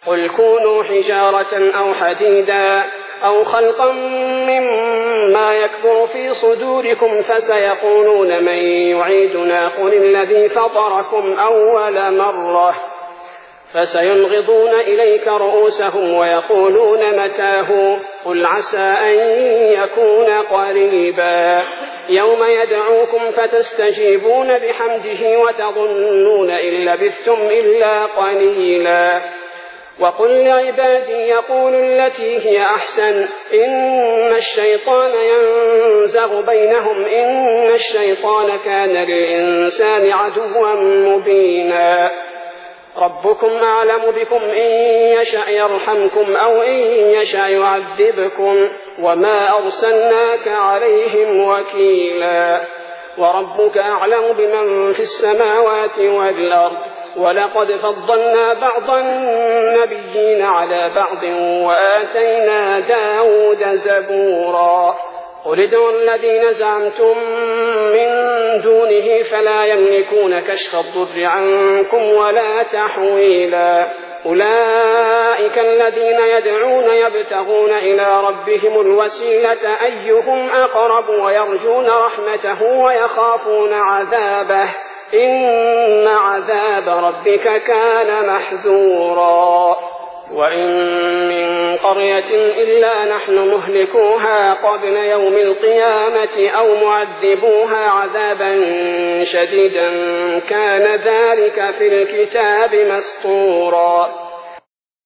قل كونوا حجارة أو حديدا أو خلقا مما يكبر في صدوركم فسيقولون من يعيدنا قل الذي فطركم أول مرة فسينغضون إليك رؤوسهم ويقولون متاه قل عسى أن يكون قريبا يوم يدعوكم فتستجيبون بحمده وتظنون إن لبثتم إلا قليلا وقل لعبادي يقولوا التي هي أحسن إن الشيطان ينزغ بينهم إن الشيطان كان للإنسان عدوا مبينا ربكم أعلم بكم إن يشأ يرحمكم أو إن يشأ يعذبكم وما أرسلناك عليهم وكيلا وربك أعلم بمن في السماوات والأرض ولقد فضلنا بعض النبيين على بعض وآتينا داود زبورا قل ادعوا الذين زعمتم من دونه فلا يملكون كشف الضر عنكم ولا تحويلا أولئك الذين يدعون يبتغون إلى ربهم الوسيلة أيهم أقرب ويرجون رحمته ويخافون عذابه إن عذاب ربك كان محذورا وإن من قرية إلا نحن مهلكوها قبل يوم القيامة أو معذبوها عذابا شديدا كان ذلك في الكتاب مسطورا